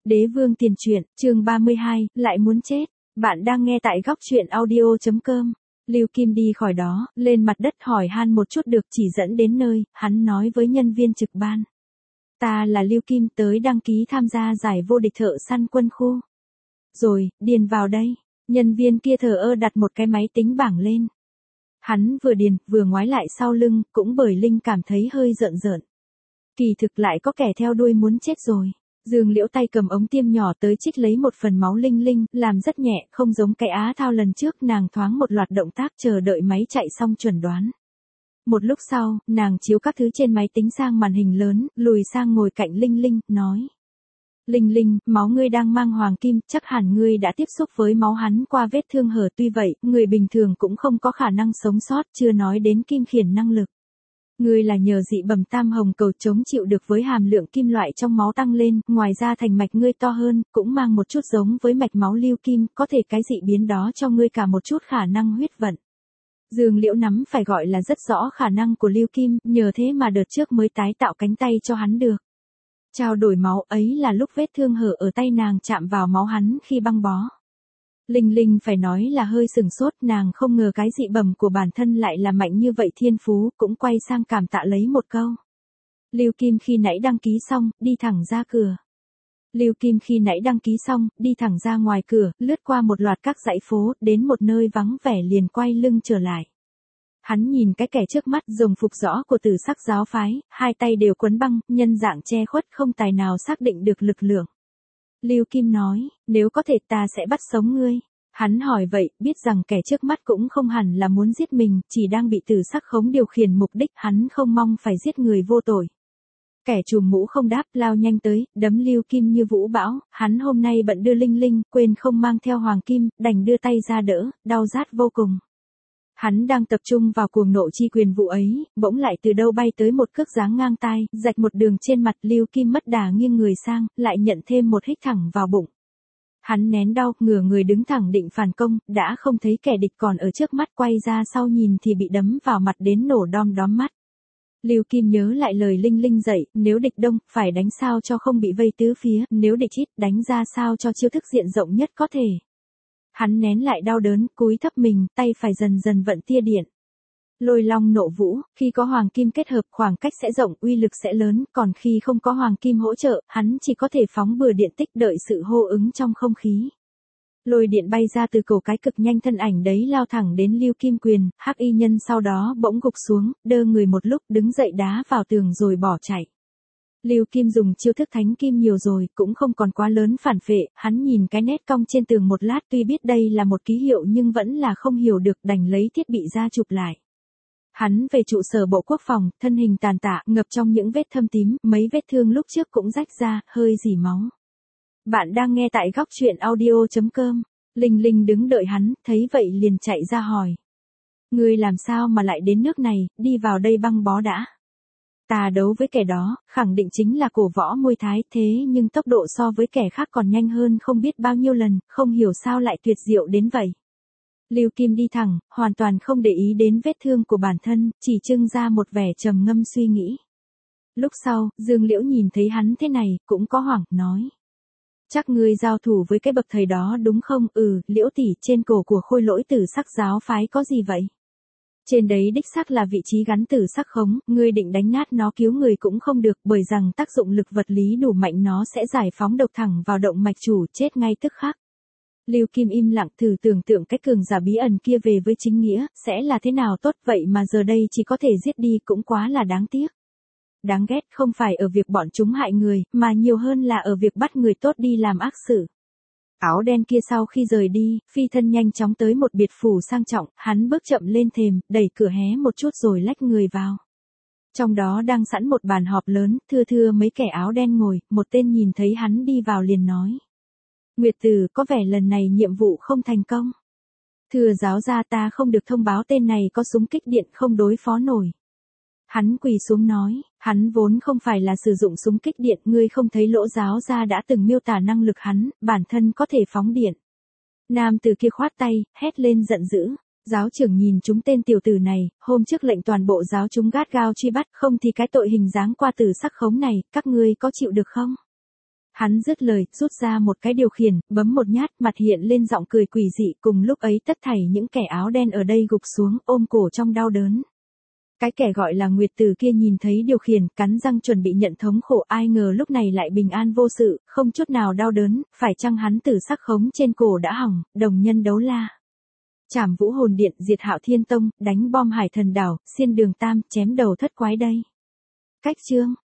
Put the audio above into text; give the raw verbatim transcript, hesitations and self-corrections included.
Đế vương tiền truyện, chương ba mươi hai, lại muốn chết. Bạn đang nghe tại góc truyện audio chấm com. Lưu Kim đi khỏi đó, lên mặt đất hỏi han một chút được chỉ dẫn đến nơi, hắn nói với nhân viên trực ban. Ta là Lưu Kim tới đăng ký tham gia giải vô địch thợ săn quân khu. Rồi, điền vào đây. Nhân viên kia thờ ơ đặt một cái máy tính bảng lên. Hắn vừa điền, vừa ngoái lại sau lưng, cũng bởi Linh cảm thấy hơi rợn rợn. Kỳ thực lại có kẻ theo đuôi muốn chết rồi. Dương Liễu tay cầm ống tiêm nhỏ tới trích lấy một phần máu Linh Linh, làm rất nhẹ, không giống cái Á Thao lần trước, nàng thoáng một loạt động tác chờ đợi máy chạy xong chuẩn đoán. Một lúc sau, nàng chiếu các thứ trên máy tính sang màn hình lớn, lùi sang ngồi cạnh Linh Linh, nói. Linh Linh, máu ngươi đang mang hoàng kim, chắc hẳn ngươi đã tiếp xúc với máu hắn qua vết thương hở, tuy vậy, người bình thường cũng không có khả năng sống sót, chưa nói đến kim khiển năng lực. Ngươi là nhờ dị bẩm tam hồng cầu chống chịu được với hàm lượng kim loại trong máu tăng lên, ngoài ra thành mạch ngươi to hơn, cũng mang một chút giống với mạch máu Lưu Kim, có thể cái dị biến đó cho ngươi cả một chút khả năng huyết vận. Dương Liễu nắm phải gọi là rất rõ khả năng của Lưu Kim, nhờ thế mà đợt trước mới tái tạo cánh tay cho hắn được. Trao đổi máu ấy là lúc vết thương hở ở tay nàng chạm vào máu hắn khi băng bó. Linh Linh phải nói là hơi sừng sốt, nàng không ngờ cái dị bẩm của bản thân lại là mạnh như vậy, thiên phú, cũng quay sang cảm tạ lấy một câu. Lưu Kim khi nãy đăng ký xong, đi thẳng ra cửa. Lưu Kim khi nãy đăng ký xong, đi thẳng ra ngoài cửa, lướt qua một loạt các dãy phố, đến một nơi vắng vẻ liền quay lưng trở lại. Hắn nhìn cái kẻ trước mắt rồng phục rõ của Tử Sắc giáo phái, hai tay đều quấn băng, nhân dạng che khuất không tài nào xác định được lực lượng. Lưu Kim nói, nếu có thể ta sẽ bắt sống ngươi. Hắn hỏi vậy, biết rằng kẻ trước mắt cũng không hẳn là muốn giết mình, chỉ đang bị Tử Sắc khống điều khiển mục đích, hắn không mong phải giết người vô tội. Kẻ trùm mũ không đáp, lao nhanh tới, đấm Lưu Kim như vũ bão, hắn hôm nay bận đưa Linh Linh, quên không mang theo hoàng kim, đành đưa tay ra đỡ, đau rát vô cùng. Hắn đang tập trung vào cuồng nộ chi quyền vụ ấy, bỗng lại từ đâu bay tới một cước giáng ngang tai, rạch một đường trên mặt. Lưu Kim mất đà nghiêng người sang, lại nhận thêm một hích thẳng vào bụng. Hắn nén đau, ngửa người đứng thẳng định phản công, đã không thấy kẻ địch còn ở trước mắt, quay ra sau nhìn thì bị đấm vào mặt đến nổ đom đóm mắt. Lưu Kim nhớ lại lời Linh Linh dạy, nếu địch đông, phải đánh sao cho không bị vây tứ phía, nếu địch ít, đánh ra sao cho chiêu thức diện rộng nhất có thể. Hắn nén lại đau đớn, cúi thấp mình, tay phải dần dần vận tia điện. Lôi long nộ vũ, khi có hoàng kim kết hợp, khoảng cách sẽ rộng, uy lực sẽ lớn, còn khi không có hoàng kim hỗ trợ, hắn chỉ có thể phóng bừa điện tích, đợi sự hô ứng trong không khí. Lôi điện bay ra từ cổ cái cực nhanh, thân ảnh đấy lao thẳng đến Lưu Kim quyền, hắc y nhân sau đó bỗng gục xuống, đơ người một lúc, đứng dậy đá vào tường rồi bỏ chạy. Lưu Kim dùng chiêu thức thánh kim nhiều rồi, cũng không còn quá lớn phản phệ, hắn nhìn cái nét cong trên tường một lát, tuy biết đây là một ký hiệu nhưng vẫn là không hiểu được, đành lấy thiết bị ra chụp lại. Hắn về trụ sở Bộ Quốc phòng, thân hình tàn tạ, ngập trong những vết thâm tím, mấy vết thương lúc trước cũng rách ra, hơi rỉ máu. Bạn đang nghe tại góc truyện audio chấm com. Linh Linh đứng đợi hắn, thấy vậy liền chạy ra hỏi. Ngươi làm sao mà lại đến nước này, đi vào đây băng bó đã. Ta đấu với kẻ đó, khẳng định chính là cổ võ Muay Thái, thế nhưng tốc độ so với kẻ khác còn nhanh hơn không biết bao nhiêu lần, không hiểu sao lại tuyệt diệu đến vậy. Lưu Kim đi thẳng, hoàn toàn không để ý đến vết thương của bản thân, chỉ trưng ra một vẻ trầm ngâm suy nghĩ. Lúc sau, Dương Liễu nhìn thấy hắn thế này, cũng có hoảng, nói. Chắc ngươi giao thủ với cái bậc thầy đó đúng không? Ừ, Liễu tỷ, trên cổ của Khôi Lỗi Tử Sắc giáo phái có gì vậy? Trên đấy đích xác là vị trí gắn tử sắc khống, ngươi định đánh nát nó cứu người cũng không được, bởi rằng tác dụng lực vật lý đủ mạnh, nó sẽ giải phóng độc thẳng vào động mạch chủ, chết ngay tức khắc. Lưu Kim im lặng, thử tưởng tượng cái cường giả bí ẩn kia về với chính nghĩa, sẽ là thế nào tốt, vậy mà giờ đây chỉ có thể giết đi, cũng quá là đáng tiếc. Đáng ghét không phải ở việc bọn chúng hại người, mà nhiều hơn là ở việc bắt người tốt đi làm ác sự. Áo đen kia sau khi rời đi, phi thân nhanh chóng tới một biệt phủ sang trọng, hắn bước chậm lên thềm, đẩy cửa hé một chút rồi lách người vào. Trong đó đang sẵn một bàn họp lớn, thưa thưa mấy kẻ áo đen ngồi, một tên nhìn thấy hắn đi vào liền nói. Nguyệt Tử, có vẻ lần này nhiệm vụ không thành công. Thưa giáo gia, ta không được thông báo tên này có súng kích điện không đối phó nổi. Hắn quỳ xuống nói, hắn vốn không phải là sử dụng súng kích điện, ngươi không thấy Lỗ giáo gia đã từng miêu tả năng lực hắn, bản thân có thể phóng điện. Nam từ kia khoát tay, hét lên giận dữ. Giáo trưởng nhìn chúng tên tiểu tử này, hôm trước lệnh toàn bộ giáo chúng gắt gao truy bắt, không thì cái tội hình dáng qua Tử Sắc khống này, các ngươi có chịu được không? Hắn dứt lời, rút ra một cái điều khiển, bấm một nhát, mặt hiện lên giọng cười quỷ dị, cùng lúc ấy tất thảy những kẻ áo đen ở đây gục xuống, ôm cổ trong đau đớn. Cái kẻ gọi là Nguyệt Tử kia nhìn thấy điều khiển, cắn răng chuẩn bị nhận thống khổ, ai ngờ lúc này lại bình an vô sự, không chút nào đau đớn, phải chăng hắn tử sắc khống trên cổ đã hỏng, đồng nhân đấu la. Trảm Vũ Hồn Điện, diệt Hạo Thiên Tông, đánh bom Hải Thần Đảo, xiên đường Tam, chém đầu thất quái đây. Cách chương